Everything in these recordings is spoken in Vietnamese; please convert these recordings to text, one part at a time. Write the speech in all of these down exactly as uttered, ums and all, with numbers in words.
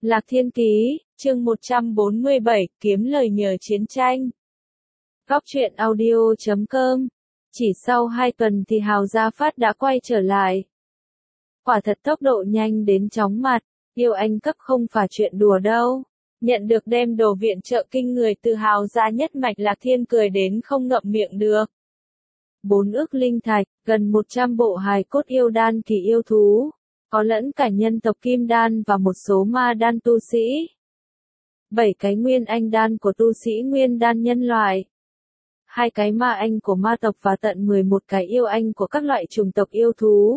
Lạc Thiên Ký, chương một trăm bốn mươi bảy, kiếm lời nhờ chiến tranh. Góc truyện audio chấm com. Chỉ sau hai tuần thì Hào Gia Phát đã quay trở lại. Quả thật tốc độ nhanh đến chóng mặt, yêu anh cấp không phải chuyện đùa đâu. Nhận được đem đồ viện trợ kinh người từ Hào Gia nhất mạch, Lạc Thiên cười đến không ngậm miệng được. Bốn ức linh thạch, gần một trăm bộ hài cốt yêu đan kỳ yêu thú, có lẫn cả nhân tộc kim đan và một số ma đan tu sĩ. Bảy cái nguyên anh đan của tu sĩ nguyên đan nhân loại. Hai cái ma anh của ma tộc và tận mười một cái yêu anh của các loại chủng tộc yêu thú.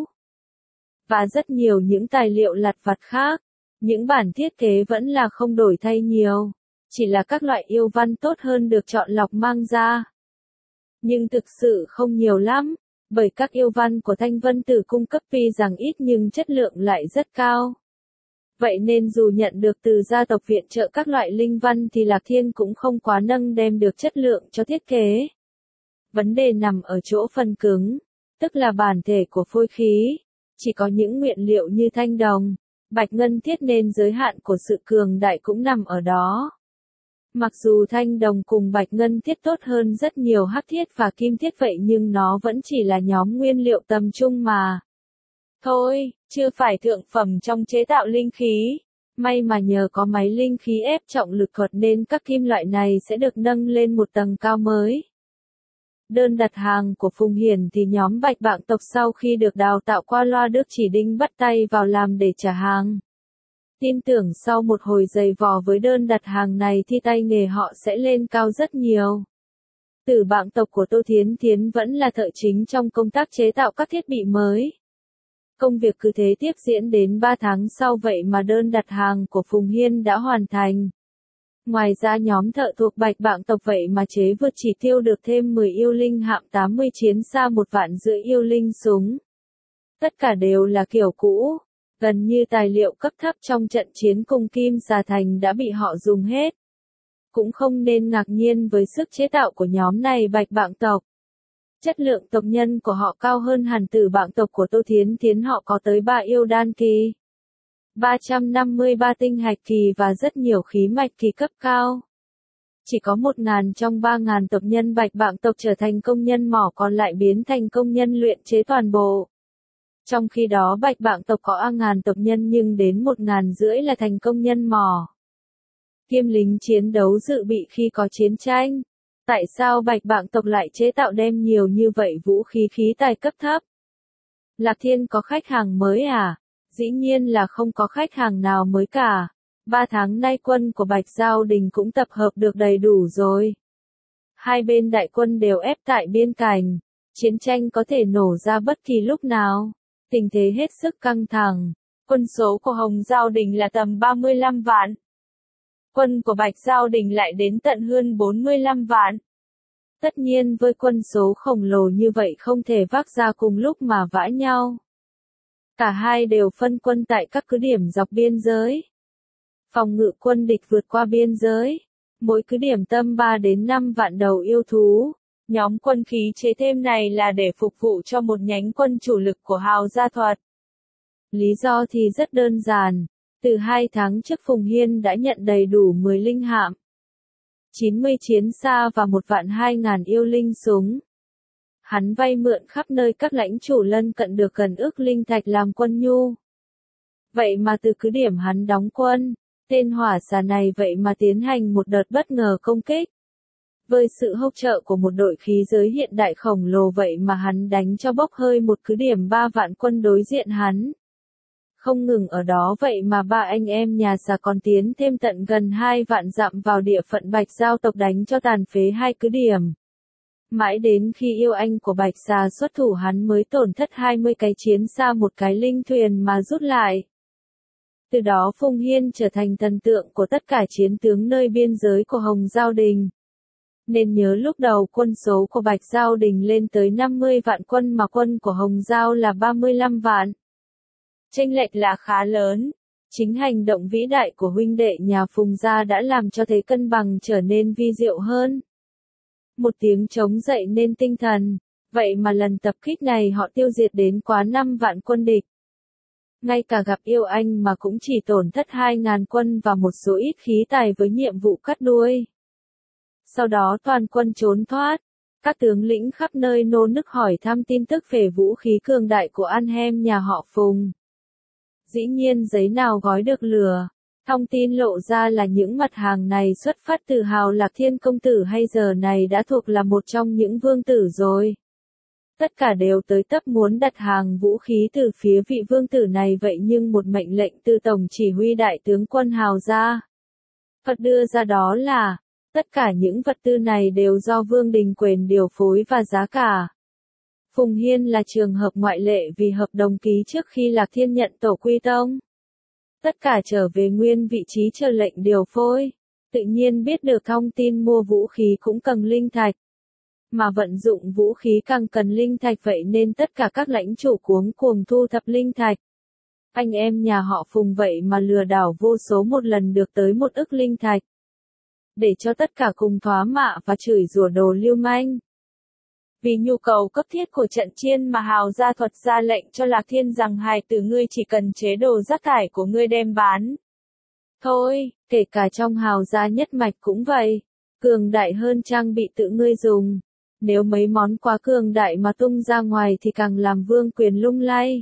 Và rất nhiều những tài liệu lặt vặt khác. Những bản thiết kế vẫn là không đổi thay nhiều. Chỉ là các loại yêu văn tốt hơn được chọn lọc mang ra. Nhưng thực sự không nhiều lắm. Bởi các yêu văn của Thanh Vân Tử cung cấp tuy rằng ít nhưng chất lượng lại rất cao. Vậy nên dù nhận được từ gia tộc viện trợ các loại linh văn thì Lạc Thiên cũng không quá nâng đem được chất lượng cho thiết kế. Vấn đề nằm ở chỗ phần cứng, tức là bản thể của phôi khí. Chỉ có những nguyên liệu như thanh đồng, bạch ngân thiết nên giới hạn của sự cường đại cũng nằm ở đó. Mặc dù thanh đồng cùng bạch ngân thiết tốt hơn rất nhiều hắc thiết và kim thiết vậy nhưng nó vẫn chỉ là nhóm nguyên liệu tầm trung mà. Thôi, chưa phải thượng phẩm trong chế tạo linh khí. May mà nhờ có máy linh khí ép trọng lực thuật nên các kim loại này sẽ được nâng lên một tầng cao mới. Đơn đặt hàng của Phùng Hiển thì nhóm Bạch Bạng tộc sau khi được đào tạo qua loa được chỉ đinh bắt tay vào làm để trả hàng. Tin tưởng sau một hồi dày vò với đơn đặt hàng này thì tay nghề họ sẽ lên cao rất nhiều. Tử Bạng tộc của Tô Thiến Thiến vẫn là thợ chính trong công tác chế tạo các thiết bị mới. Công việc cứ thế tiếp diễn đến ba tháng sau vậy mà đơn đặt hàng của Phùng Hiên đã hoàn thành. Ngoài ra nhóm thợ thuộc Bạch Bạng tộc vậy mà chế vượt chỉ tiêu được thêm mười yêu linh hạm tám mươi chiến xa một vạn rưỡi yêu linh súng. Tất cả đều là kiểu cũ, gần như tài liệu cấp thấp trong trận chiến cùng Kim Xà Thành đã bị họ dùng hết. Cũng không nên ngạc nhiên với sức chế tạo của nhóm này Bạch Bạng tộc. Chất lượng tộc nhân của họ cao hơn hẳn Tử Bạng tộc của Tô Thiến Thiến, họ có tới ba yêu đan kỳ, ba trăm năm mươi ba tinh hạch kỳ và rất nhiều khí mạch kỳ cấp cao. Chỉ có một nghìn trong ba nghìn tộc nhân Bạch Bạng tộc trở thành công nhân mỏ, còn lại biến thành công nhân luyện chế toàn bộ. Trong khi đó Bạch Bạng tộc có a ngàn tộc nhân nhưng đến một nghìn rưỡi là thành công nhân mỏ. Kiêm lính chiến đấu dự bị khi có chiến tranh. Tại sao Bạch Bạng tộc lại chế tạo đem nhiều như vậy vũ khí khí tài cấp thấp? Lạc Thiên có khách hàng mới à? Dĩ nhiên là không có khách hàng nào mới cả. Ba tháng nay quân của Bạch Giao Đình cũng tập hợp được đầy đủ rồi. Hai bên đại quân đều ép tại biên cảnh. Chiến tranh có thể nổ ra bất kỳ lúc nào. Tình thế hết sức căng thẳng. Quân số của Hồng Giao Đình là tầm ba mươi lăm vạn. Quân của Bạch Giao Đình lại đến tận hơn bốn mươi lăm vạn. Tất nhiên với quân số khổng lồ như vậy không thể vác ra cùng lúc mà vã nhau. Cả hai đều phân quân tại các cứ điểm dọc biên giới. Phòng ngự quân địch vượt qua biên giới. Mỗi cứ điểm tâm ba đến năm vạn đầu yêu thú. Nhóm quân khí chế thêm này là để phục vụ cho một nhánh quân chủ lực của Hào Gia Thuật. Lý do thì rất đơn giản. Từ hai tháng trước Phùng Hiên đã nhận đầy đủ mười linh hạm, chín mươi chiến xa và một vạn hai ngàn yêu linh súng. Hắn vay mượn khắp nơi các lãnh chủ lân cận được gần ức linh thạch làm quân nhu. Vậy mà từ cứ điểm hắn đóng quân, tên hỏa xà này vậy mà tiến hành một đợt bất ngờ công kích. Với sự hỗ trợ của một đội khí giới hiện đại khổng lồ vậy mà hắn đánh cho bốc hơi một cứ điểm ba vạn quân đối diện hắn. Không ngừng ở đó vậy mà ba anh em nhà xà còn tiến thêm tận gần hai vạn dặm vào địa phận Bạch Giao tộc đánh cho tàn phế hai cứ điểm. Mãi đến khi yêu anh của Bạch xà xuất thủ hắn mới tổn thất hai mươi cái chiến xa một cái linh thuyền mà rút lại. Từ đó Phùng Hiên trở thành thần tượng của tất cả chiến tướng nơi biên giới của Hồng Giao Đình. Nên nhớ lúc đầu quân số của Bạch Giao Đình lên tới năm mươi vạn quân mà quân của Hồng Giao là ba mươi lăm vạn. Chênh lệch là khá lớn. Chính hành động vĩ đại của huynh đệ nhà Phùng gia đã làm cho thế cân bằng trở nên vi diệu hơn. Một tiếng trống dậy nên tinh thần. Vậy mà lần tập kích này họ tiêu diệt đến quá năm vạn quân địch. Ngay cả gặp yêu anh mà cũng chỉ tổn thất hai ngàn quân và một số ít khí tài với nhiệm vụ cắt đuôi. Sau đó toàn quân trốn thoát. Các tướng lĩnh khắp nơi nô nức hỏi thăm tin tức về vũ khí cường đại của Arnhem nhà họ Phùng. Dĩ nhiên giấy nào gói được lửa. Thông tin lộ ra là những mặt hàng này xuất phát từ Hào Lạc Thiên công tử hay giờ này đã thuộc là một trong những vương tử rồi. Tất cả đều tới tấp muốn đặt hàng vũ khí từ phía vị vương tử này vậy nhưng một mệnh lệnh từ Tổng chỉ huy đại tướng quân Hào ra. Phật đưa ra đó là, tất cả những vật tư này đều do Vương Đình Quyền điều phối và giá cả. Phùng Hiên là trường hợp ngoại lệ vì hợp đồng ký trước khi Lạc Thiên nhận tổ quy tông. Tất cả trở về nguyên vị trí chờ lệnh điều phối. Tự nhiên biết được thông tin mua vũ khí cũng cần linh thạch. Mà vận dụng vũ khí càng cần linh thạch vậy nên tất cả các lãnh chủ cuống cuồng thu thập linh thạch. Anh em nhà họ Phùng vậy mà lừa đảo vô số một lần được tới một ức linh thạch. Để cho tất cả cùng thoá mạ và chửi rủa đồ lưu manh. Vì nhu cầu cấp thiết của trận chiến mà Hào gia thuật ra lệnh cho Lạc Thiên rằng hài tử ngươi chỉ cần chế đồ rác thải của ngươi đem bán. Thôi, kể cả trong Hào gia nhất mạch cũng vậy. Cường đại hơn trang bị tự ngươi dùng. Nếu mấy món quá cường đại mà tung ra ngoài thì càng làm vương quyền lung lay.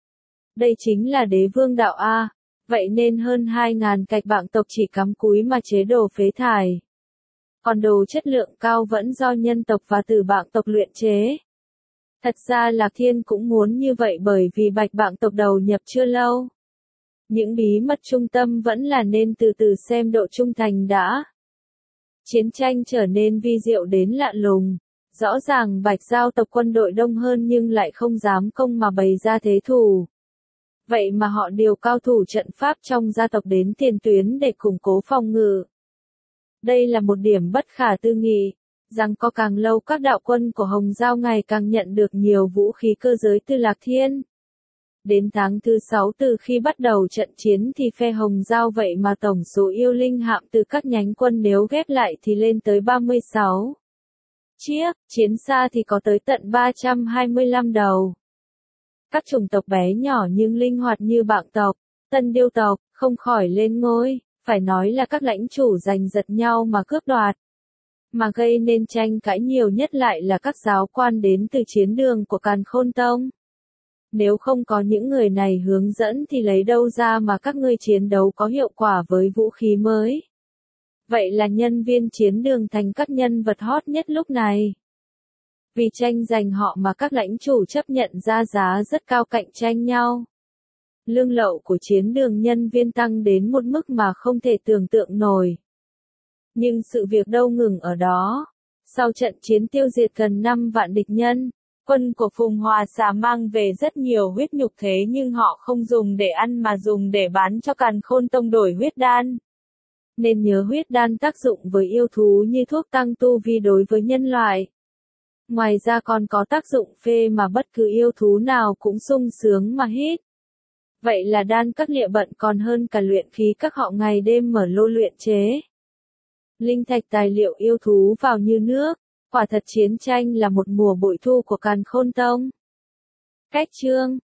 Đây chính là đế vương đạo A. Vậy nên hơn hai ngàn cạch bạng tộc chỉ cắm cúi mà chế đồ phế thải. Còn đồ chất lượng cao vẫn do nhân tộc và tử bạng tộc luyện chế. Thật ra Lạc Thiên cũng muốn như vậy bởi vì bạch bạng tộc đầu nhập chưa lâu. Những bí mật trung tâm vẫn là nên từ từ xem độ trung thành đã. Chiến tranh trở nên vi diệu đến lạ lùng. Rõ ràng bạch giao tộc quân đội đông hơn nhưng lại không dám công mà bày ra thế thủ. Vậy mà họ điều cao thủ trận pháp trong gia tộc đến tiền tuyến để củng cố phòng ngự. Đây là một điểm bất khả tư nghị, rằng có càng lâu các đạo quân của Hồng Giao ngày càng nhận được nhiều vũ khí cơ giới từ Lạc Thiên. Đến tháng thứ sáu từ khi bắt đầu trận chiến thì phe Hồng Giao vậy mà tổng số yêu linh hạm từ các nhánh quân nếu ghép lại thì lên tới ba mươi sáu chiếc, chiến xa thì có tới tận ba trăm hai mươi lăm đầu. Các chủng tộc bé nhỏ nhưng linh hoạt như Bạng tộc, Tân Điêu tộc, không khỏi lên ngôi, phải nói là các lãnh chủ giành giật nhau mà cướp đoạt. Mà gây nên tranh cãi nhiều nhất lại là các giáo quan đến từ chiến đường của Càn Khôn Tông. Nếu không có những người này hướng dẫn thì lấy đâu ra mà các ngươi chiến đấu có hiệu quả với vũ khí mới. Vậy là nhân viên chiến đường thành các nhân vật hot nhất lúc này. Vì tranh giành họ mà các lãnh chủ chấp nhận ra giá rất cao cạnh tranh nhau. Lương lậu của chiến đường nhân viên tăng đến một mức mà không thể tưởng tượng nổi. Nhưng sự việc đâu ngừng ở đó. Sau trận chiến tiêu diệt gần năm vạn địch nhân, quân của Phùng Hòa Xà mang về rất nhiều huyết nhục thế nhưng họ không dùng để ăn mà dùng để bán cho Càn Khôn Tông đổi huyết đan. Nên nhớ huyết đan tác dụng với yêu thú như thuốc tăng tu vi đối với nhân loại. Ngoài ra còn có tác dụng phê mà bất cứ yêu thú nào cũng sung sướng mà hít. Vậy là đan các lịa bận còn hơn cả luyện khí các họ ngày đêm mở lô luyện chế. Linh thạch tài liệu yêu thú vào như nước, quả thật chiến tranh là một mùa bội thu của Càn Khôn Tông. Cách chương